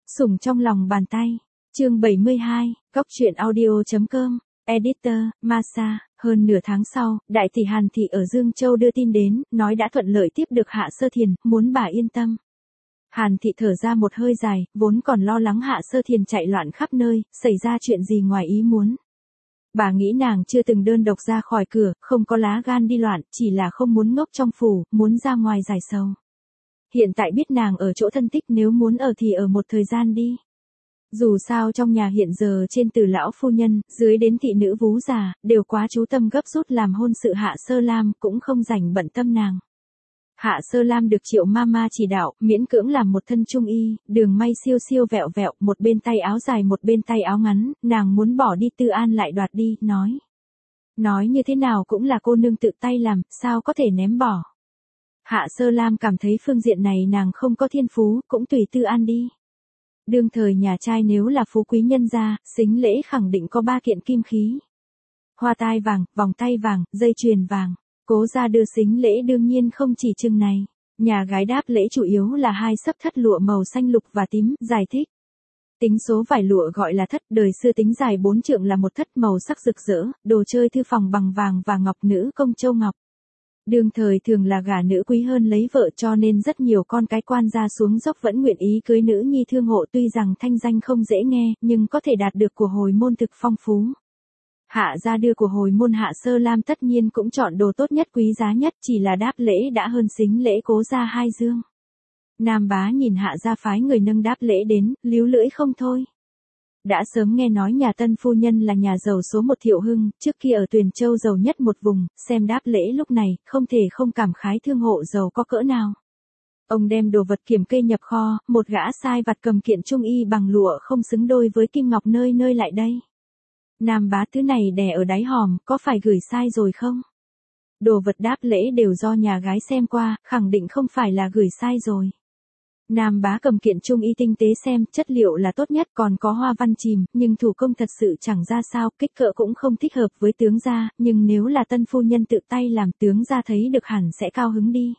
Sủng trong lòng bàn tay. Chương 72, Góc truyện audio.com. Editor, Masa. Hơn nửa tháng sau, đại tỷ Hàn Thị ở Dương Châu đưa tin đến, nói đã thuận lợi tiếp được Hạ Sơ Thiền, muốn bà yên tâm. Hàn Thị thở ra một hơi dài, vốn còn lo lắng Hạ Sơ Thiền chạy loạn khắp nơi, xảy ra chuyện gì ngoài ý muốn. Bà nghĩ nàng chưa từng đơn độc ra khỏi cửa, không có lá gan đi loạn, chỉ là không muốn ngốc trong phủ, muốn ra ngoài giải sầu. Hiện tại biết nàng ở chỗ thân thích, nếu muốn ở thì ở một thời gian đi. Dù sao trong nhà hiện giờ trên từ lão phu nhân, dưới đến thị nữ vú già, đều quá chú tâm gấp rút làm hôn sự Hạ Sơ Lam, cũng không rảnh bận tâm nàng. Hạ Sơ Lam được Triệu Mama chỉ đạo, miễn cưỡng làm một thân trung y, đường may siêu siêu vẹo vẹo, một bên tay áo dài một bên tay áo ngắn, nàng muốn bỏ đi Tư An lại đoạt đi, nói như thế nào cũng là cô nương tự tay làm, sao có thể ném bỏ. Hạ Sơ Lam cảm thấy phương diện này nàng không có thiên phú, cũng tùy Tư An đi. Đương thời nhà trai nếu là phú quý nhân gia, sính lễ khẳng định có 3 kiện kim khí. Hoa tai vàng, vòng tay vàng, dây chuyền vàng. Cố gia đưa sính lễ đương nhiên không chỉ chừng này. Nhà gái đáp lễ chủ yếu là 2 xấp thất lụa màu xanh lục và tím, giải thích. Tính số vải lụa gọi là thất, đời xưa tính dài 4 trượng là một thất, màu sắc rực rỡ, đồ chơi thư phòng bằng vàng và ngọc, nữ công châu ngọc. Đương thời thường là gả nữ quý hơn lấy vợ, cho nên rất nhiều con cái quan gia xuống dốc vẫn nguyện ý cưới nữ nhi thương hộ, tuy rằng thanh danh không dễ nghe, nhưng có thể đạt được của hồi môn thực phong phú. Hạ gia đưa của hồi môn Hạ Sơ Lam tất nhiên cũng chọn đồ tốt nhất quý giá nhất, chỉ là đáp lễ đã hơn sính lễ Cố gia 2 dương. Nam bá nhìn Hạ gia phái người nâng đáp lễ đến, líu lưỡi không thôi. Đã sớm nghe nói nhà tân phu nhân là nhà giàu số 1 Thiệu Hưng, trước kia ở Tuyền Châu giàu nhất một vùng, xem đáp lễ lúc này, không thể không cảm khái thương hộ giàu có cỡ nào. Ông đem đồ vật kiểm kê nhập kho, một gã sai vặt cầm kiện trung y bằng lụa không xứng đôi với kim ngọc nơi nơi lại đây. Nam bá thứ này đè ở đáy hòm, có phải gửi sai rồi không? Đồ vật đáp lễ đều do nhà gái xem qua, khẳng định không phải là gửi sai rồi. Nam bá cầm kiện trung y tinh tế xem, chất liệu là tốt nhất, còn có hoa văn chìm, nhưng thủ công thật sự chẳng ra sao, kích cỡ cũng không thích hợp với tướng gia, nhưng nếu là tân phu nhân tự tay làm, tướng gia thấy được hẳn sẽ cao hứng đi.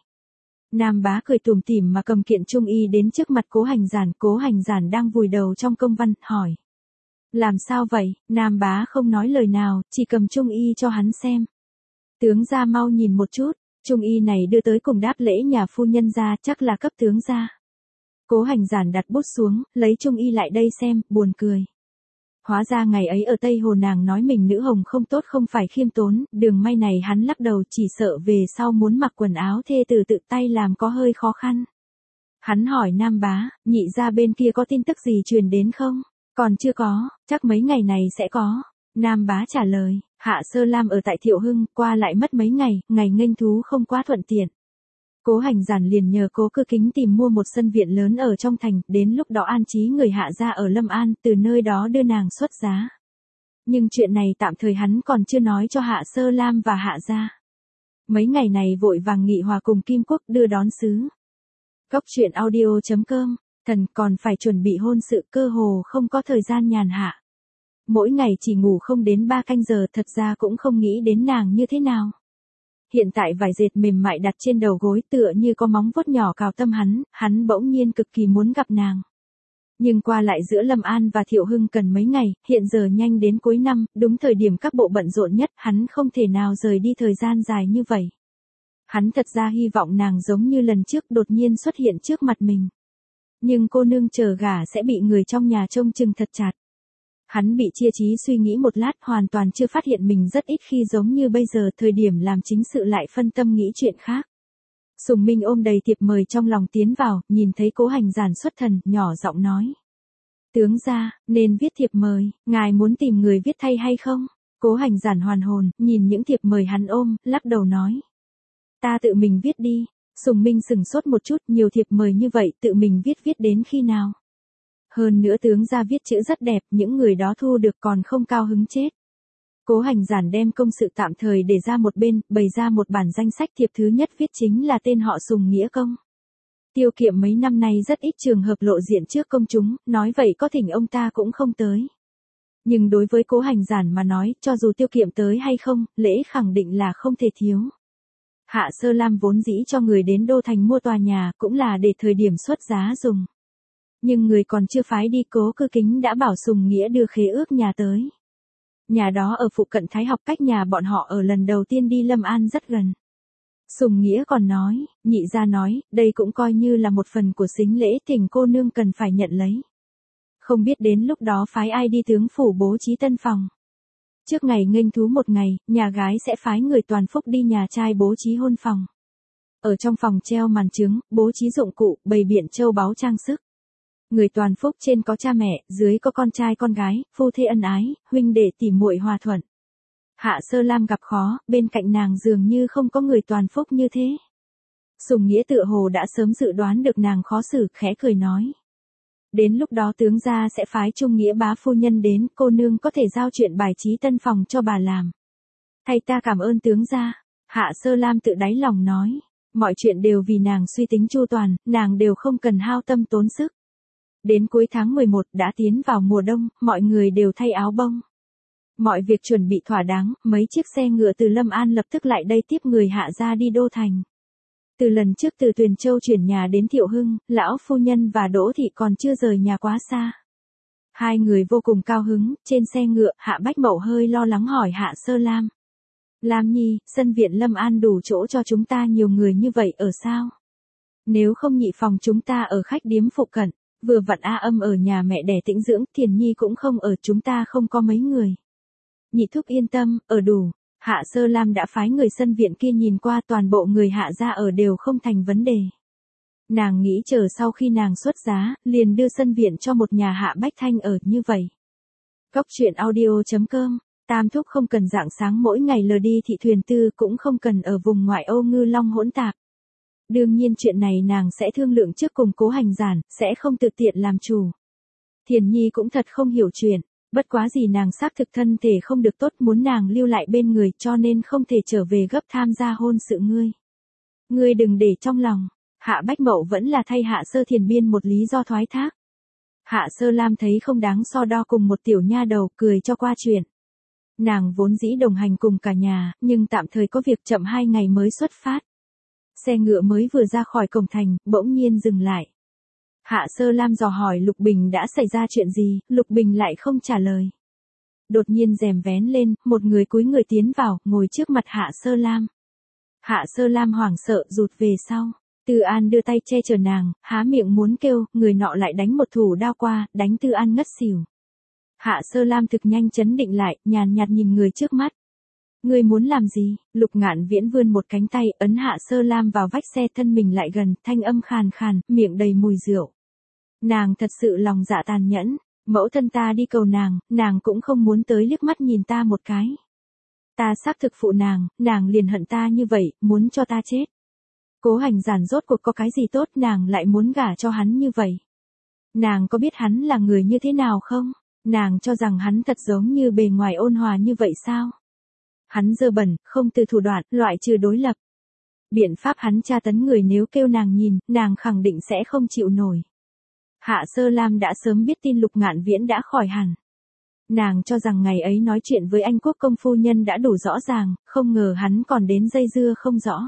Nam bá cười tủm tỉm mà cầm kiện trung y đến trước mặt Cố Hành Giản đang vùi đầu trong công văn, hỏi. Làm sao vậy? Nam bá không nói lời nào, chỉ cầm trung y cho hắn xem. Tướng gia mau nhìn một chút, trung y này đưa tới cùng đáp lễ nhà phu nhân gia, chắc là cấp tướng gia. Cố Hành Giản đặt bút xuống, lấy trung y lại đây xem, buồn cười. Hóa ra ngày ấy ở Tây Hồ nàng nói mình nữ hồng không tốt, không phải khiêm tốn, đường may này hắn lắc đầu, chỉ sợ về sau muốn mặc quần áo thê tử tự tay làm có hơi khó khăn. Hắn hỏi Nam bá, nhị gia bên kia có tin tức gì truyền đến không? Còn chưa có, chắc mấy ngày này sẽ có. Nam bá trả lời, Hạ Sơ Lam ở tại Thiệu Hưng, qua lại mất mấy ngày, ngày nghênh thú không quá thuận tiện. Cố Hành Giản liền nhờ Cố Cư Kính tìm mua một sân viện lớn ở trong thành, đến lúc đó an trí người Hạ gia ở Lâm An, từ nơi đó đưa nàng xuất giá. Nhưng chuyện này tạm thời hắn còn chưa nói cho Hạ Sơ Lam và Hạ gia. Mấy ngày này vội vàng nghị hòa cùng Kim Quốc đưa đón sứ. Góc truyện audio.com. Thần còn phải chuẩn bị hôn sự, cơ hồ không có thời gian nhàn hạ. Mỗi ngày chỉ ngủ không đến 3 canh giờ, thật ra cũng không nghĩ đến nàng như thế nào. Hiện tại vải dệt mềm mại đặt trên đầu gối tựa như có móng vuốt nhỏ cào tâm hắn bỗng nhiên cực kỳ muốn gặp nàng. Nhưng qua lại giữa Lâm An và Thiệu Hưng cần mấy ngày, hiện giờ nhanh đến cuối năm, đúng thời điểm các bộ bận rộn nhất, hắn không thể nào rời đi thời gian dài như vậy. Hắn thật ra hy vọng nàng giống như lần trước đột nhiên xuất hiện trước mặt mình. Nhưng cô nương chờ gả sẽ bị người trong nhà trông chừng thật chặt. Hắn bị chia trí suy nghĩ một lát, hoàn toàn chưa phát hiện mình rất ít khi giống như bây giờ, thời điểm làm chính sự lại phân tâm nghĩ chuyện khác. Sùng Minh ôm đầy thiệp mời trong lòng tiến vào, nhìn thấy Cố Hành Giản xuất thần, nhỏ giọng nói. Tướng gia, nên viết thiệp mời, ngài muốn tìm người viết thay hay không? Cố Hành Giản hoàn hồn, nhìn những thiệp mời hắn ôm, lắc đầu nói. Ta tự mình viết đi. Sùng Minh sừng sốt một chút, nhiều thiệp mời như vậy, tự mình viết đến khi nào? Hơn nữa tướng gia viết chữ rất đẹp, những người đó thu được còn không cao hứng chết. Cố Hành Giản đem công sự tạm thời để ra một bên, bày ra một bản danh sách, thiệp thứ nhất viết chính là tên họ Sùng nghĩa công. Tiêu Kiệm mấy năm nay rất ít trường hợp lộ diện trước công chúng, nói vậy có thỉnh ông ta cũng không tới. Nhưng đối với Cố Hành Giản mà nói, cho dù Tiêu Kiệm tới hay không, lễ khẳng định là không thể thiếu. Hạ Sơ Lam vốn dĩ cho người đến đô thành mua tòa nhà, cũng là để thời điểm xuất giá dùng. Nhưng người còn chưa phái đi Cố Cư Kính đã bảo Sùng Nghĩa đưa khế ước nhà tới. Nhà đó ở phụ cận Thái Học, cách nhà bọn họ ở lần đầu tiên đi Lâm An rất gần. Sùng Nghĩa còn nói, nhị gia nói, đây cũng coi như là một phần của sính lễ, Thỉnh cô nương cần phải nhận lấy. Không biết đến lúc đó phái ai đi tướng phủ bố trí tân phòng. Trước ngày nghênh thú một ngày, nhà gái sẽ phái người toàn phúc đi nhà trai bố trí hôn phòng. Ở trong phòng treo màn trứng, bố trí dụng cụ, bày biện châu báu trang sức. Người toàn phúc trên có cha mẹ, dưới có con trai con gái, phu thê ân ái, huynh đệ tỉ muội hòa thuận. Hạ Sơ Lam gặp khó, bên cạnh nàng dường như không có người toàn phúc như thế. Sùng Nghĩa tựa hồ đã sớm dự đoán được nàng khó xử, khẽ cười nói. Đến lúc đó tướng gia sẽ phái Trung Nghĩa bá phu nhân đến, cô nương có thể giao chuyện bài trí tân phòng cho bà làm. Thay ta cảm ơn tướng gia. Hạ Sơ Lam tự đáy lòng nói. Mọi chuyện đều vì nàng suy tính chu toàn, nàng đều không cần hao tâm tốn sức. Đến cuối tháng 11 đã tiến vào mùa đông, mọi người đều thay áo bông. Mọi việc chuẩn bị thỏa đáng, mấy chiếc xe ngựa từ Lâm An lập tức lại đây tiếp người Hạ gia đi Đô Thành. Từ lần trước từ Tuyền Châu chuyển nhà đến Thiệu Hưng, lão phu nhân và Đỗ thị còn chưa rời nhà quá xa. Hai người vô cùng cao hứng, trên xe ngựa, Hạ Bách Mậu hơi lo lắng hỏi Hạ Sơ Lam. Lam Nhi, sân viện Lâm An đủ chỗ cho chúng ta nhiều người như vậy ở sao? Nếu không nhị phòng chúng ta ở khách điếm phụ cận, vừa vặn A Âm ở nhà mẹ đẻ tĩnh dưỡng, Thiền Nhi cũng không ở, chúng ta không có mấy người. Nhị thúc yên tâm, ở đủ. Hạ Sơ Lam đã phái người sân viện kia nhìn qua, toàn bộ người Hạ gia ở đều không thành vấn đề. Nàng nghĩ chờ sau khi nàng xuất giá, liền đưa sân viện cho một nhà Hạ Bách Thanh ở như vậy. Góc truyện audio.com, Tam thúc không cần rạng sáng mỗi ngày lờ đi thị thuyền tư, cũng không cần ở vùng ngoại ô ngư long hỗn tạp. Đương nhiên chuyện này nàng sẽ thương lượng trước cùng Cố Hành Giản, sẽ không tự tiện làm chủ. Thiền Nhi cũng thật không hiểu chuyện. Bất quá gì nàng xác thực thân thể không được tốt, muốn nàng lưu lại bên người, cho nên không thể trở về gấp tham gia hôn sự ngươi. Ngươi đừng để trong lòng. Hạ Bách Mậu vẫn là thay Hạ Sơ Thiền biên một lý do thoái thác. Hạ Sơ Lam thấy không đáng so đo cùng một tiểu nha đầu, cười cho qua chuyện. Nàng vốn dĩ đồng hành cùng cả nhà, nhưng tạm thời có việc chậm 2 ngày mới xuất phát. Xe ngựa mới vừa ra khỏi cổng thành, bỗng nhiên dừng lại. Hạ Sơ Lam dò hỏi Lục Bình đã xảy ra chuyện gì, Lục Bình lại không trả lời. Đột nhiên rèm vén lên, một người cúi người tiến vào, ngồi trước mặt Hạ Sơ Lam. Hạ Sơ Lam hoảng sợ rụt về sau. Tư An đưa tay che chở nàng, há miệng muốn kêu, người nọ lại đánh một thủ đao qua, đánh Tư An ngất xỉu. Hạ Sơ Lam thực nhanh chấn định lại, nhàn nhạt nhìn người trước mắt. Ngươi muốn làm gì? Lục Ngạn Viễn vươn một cánh tay, ấn Hạ Sơ Lam vào vách xe, thân mình lại gần, thanh âm khàn khàn, miệng đầy mùi rượu. Nàng thật sự lòng dạ tàn nhẫn, mẫu thân ta đi cầu nàng cũng không muốn tới liếc mắt nhìn ta một cái. Ta xác thực phụ nàng liền hận ta như vậy, muốn cho ta chết. Cố Hành Giản rốt cuộc có cái gì tốt, nàng lại muốn gả cho hắn như vậy. Nàng có biết hắn là người như thế nào không? Nàng cho rằng hắn thật giống như bề ngoài ôn hòa như vậy sao? Hắn dơ bẩn, không từ thủ đoạn, loại trừ đối lập. Biện pháp hắn tra tấn người nếu kêu nàng nhìn, nàng khẳng định sẽ không chịu nổi. Hạ Sơ Lam đã sớm biết tin Lục Ngạn Viễn đã khỏi hẳn. Nàng cho rằng ngày ấy nói chuyện với anh quốc công phu nhân đã đủ rõ ràng, không ngờ hắn còn đến dây dưa không rõ.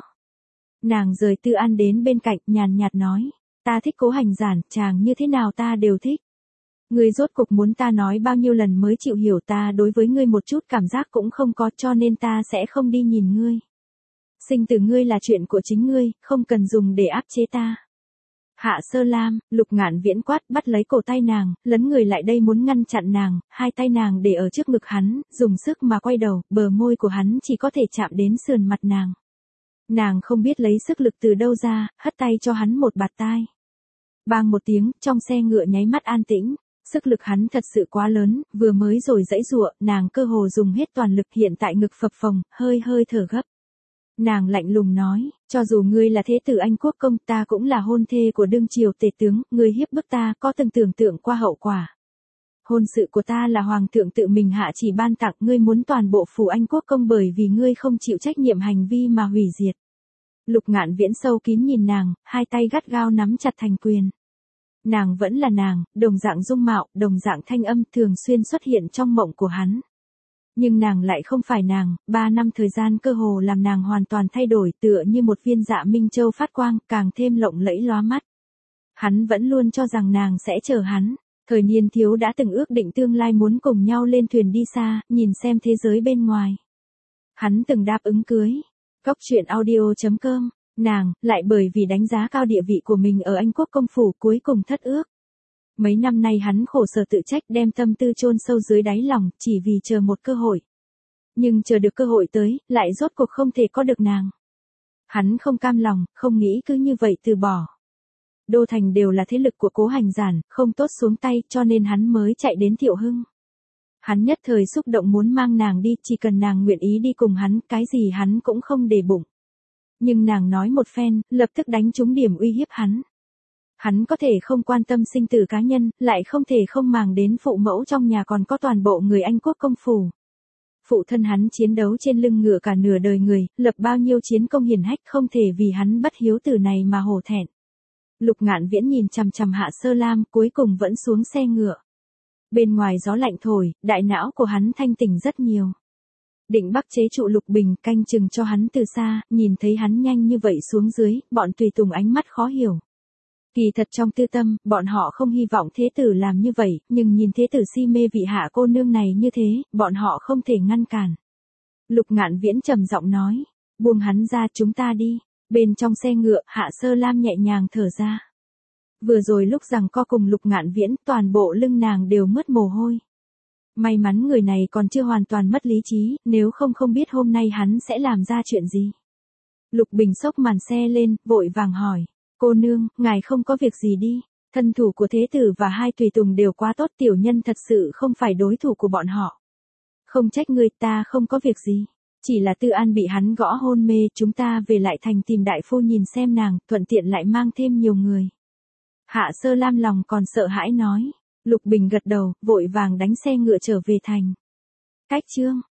Nàng rời Tư An đến bên cạnh, nhàn nhạt nói, ta thích Cố Hành Giản, chàng như thế nào ta đều thích. Ngươi rốt cục muốn ta nói bao nhiêu lần mới chịu hiểu, ta đối với ngươi một chút cảm giác cũng không có, cho nên ta sẽ không đi nhìn ngươi. Sinh tử ngươi là chuyện của chính ngươi, không cần dùng để áp chế ta. Hạ Sơ Lam, Lục Ngạn Viễn quát, bắt lấy cổ tay nàng, lấn người lại đây muốn ngăn chặn nàng, hai tay nàng để ở trước ngực hắn, dùng sức mà quay đầu, bờ môi của hắn chỉ có thể chạm đến sườn mặt nàng. Nàng không biết lấy sức lực từ đâu ra, hất tay cho hắn một bạt tai. Bang một tiếng, trong xe ngựa nháy mắt an tĩnh. Sức lực hắn thật sự quá lớn, vừa mới rồi giãy giụa, nàng cơ hồ dùng hết toàn lực, hiện tại ngực phập phồng, hơi thở gấp. Nàng lạnh lùng nói, cho dù ngươi là thế tử anh quốc công, ta cũng là hôn thê của đương triều tể tướng, ngươi hiếp bức ta, có từng tưởng tượng qua hậu quả. Hôn sự của ta là hoàng thượng tự mình hạ chỉ ban tặng, ngươi muốn toàn bộ phủ anh quốc công bởi vì ngươi không chịu trách nhiệm hành vi mà hủy diệt. Lục Ngạn Viễn sâu kín nhìn nàng, hai tay gắt gao nắm chặt thành quyền. Nàng vẫn là nàng, đồng dạng dung mạo, đồng dạng thanh âm, thường xuyên xuất hiện trong mộng của hắn. Nhưng nàng lại không phải nàng, 3 năm thời gian cơ hồ làm nàng hoàn toàn thay đổi, tựa như một viên dạ minh châu phát quang, càng thêm lộng lẫy lóa mắt. Hắn vẫn luôn cho rằng nàng sẽ chờ hắn. Thời niên thiếu đã từng ước định tương lai muốn cùng nhau lên thuyền đi xa, nhìn xem thế giới bên ngoài. Hắn từng đáp ứng cưới. Góc chuyện audio.com, nàng, lại bởi vì đánh giá cao địa vị của mình ở Anh quốc công phủ cuối cùng thất ước. Mấy năm nay hắn khổ sở tự trách đem tâm tư chôn sâu dưới đáy lòng, chỉ vì chờ một cơ hội. Nhưng chờ được cơ hội tới, lại rốt cuộc không thể có được nàng. Hắn không cam lòng, không nghĩ cứ như vậy từ bỏ. Đô thành đều là thế lực của Cố Hành Giản, không tốt xuống tay, cho nên hắn mới chạy đến Thiệu Hưng. Hắn nhất thời xúc động muốn mang nàng đi, chỉ cần nàng nguyện ý đi cùng hắn, cái gì hắn cũng không để bụng. Nhưng nàng nói một phen, lập tức đánh trúng điểm uy hiếp hắn. Hắn có thể không quan tâm sinh tử cá nhân, lại không thể không màng đến phụ mẫu trong nhà còn có toàn bộ người Anh quốc công phủ. Phụ thân hắn chiến đấu trên lưng ngựa cả nửa đời người, lập bao nhiêu chiến công hiển hách, không thể vì hắn bất hiếu tử này mà hổ thẹn. Lục Ngạn Viễn nhìn chằm chằm Hạ Sơ Lam, cuối cùng vẫn xuống xe ngựa. Bên ngoài gió lạnh thổi, đại não của hắn thanh tỉnh rất nhiều. Định Bắc chế trụ Lục Bình, canh chừng cho hắn từ xa, nhìn thấy hắn nhanh như vậy xuống dưới, bọn tùy tùng ánh mắt khó hiểu. Kỳ thật trong tư tâm, bọn họ không hy vọng thế tử làm như vậy, nhưng nhìn thế tử si mê vị Hạ cô nương này như thế, bọn họ không thể ngăn cản. Lục Ngạn Viễn trầm giọng nói, buông hắn ra, chúng ta đi. Bên trong xe ngựa, Hạ Sơ Lam nhẹ nhàng thở ra. Vừa rồi lúc giằng co cùng Lục Ngạn Viễn, toàn bộ lưng nàng đều mướt mồ hôi. May mắn người này còn chưa hoàn toàn mất lý trí, nếu không biết hôm nay hắn sẽ làm ra chuyện gì. Lục Bình xốc màn xe lên, vội vàng hỏi, cô nương, ngài không có việc gì đi. Thân thủ của thế tử và hai tùy tùng đều quá tốt, tiểu nhân thật sự không phải đối thủ của bọn họ. Không trách người, ta không có việc gì. Chỉ là Tư An bị hắn gõ hôn mê, chúng ta về lại thành tìm đại phu nhìn xem nàng, thuận tiện lại mang thêm nhiều người. Hạ Sơ Lam lòng còn sợ hãi nói. Lục Bình gật đầu, vội vàng đánh xe ngựa trở về thành. Cách chương